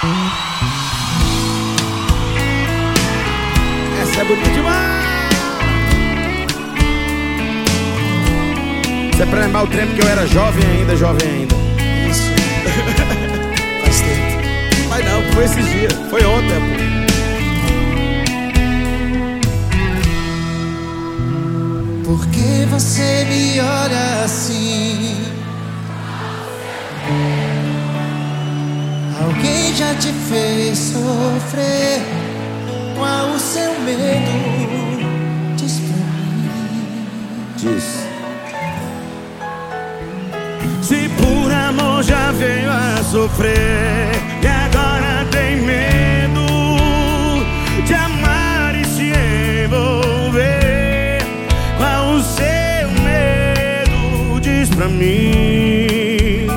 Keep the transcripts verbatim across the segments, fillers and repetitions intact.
Essa é bonita demais. Isso é pra lembrar o tempo que eu era jovem ainda, jovem ainda. Isso. Faz tempo. Mas não, foi esses dias, foi ontem, pô. Por que você me olha assim? Alguém já te fez sofrer? Qual o seu medo? Diz pra mim. Diz. Se por amor já veio a sofrer e agora tem medo de amar e se envolver, qual o seu medo? Diz pra mim.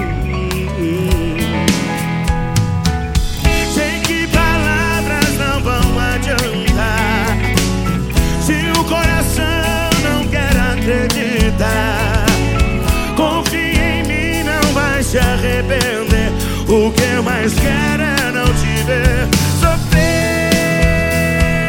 Sei que palavras não vão adiantar se o coração não quer acreditar. Confia em mim, não vai se arrepender. O que eu mais quero é não te ver sofrer.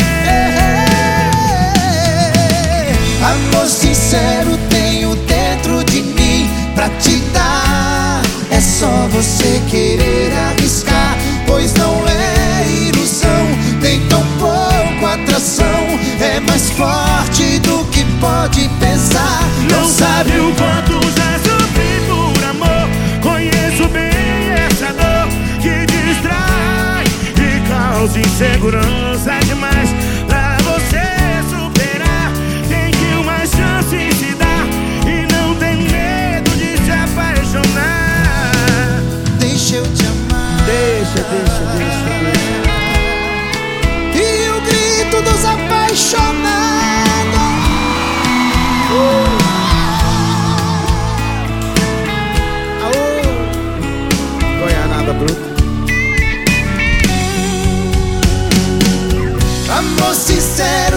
Amor sincero tenho dentro de mim pra te dar. É só você querer arriscar, pois não é ilusão, tem tão pouco atração. É mais forte do que pode pensar. Não sabe o quanto já sofri por amor. Conheço bem essa dor que distrai e causa insegurança demais. Pra você superar, tem que uma chance se dar e não tem medo de se apaixonar. Deixa eu te amar. Deixa, deixa, deixa, deixa. E o grito dos apaixonados. Aô, Goianada bruta. Amor sincero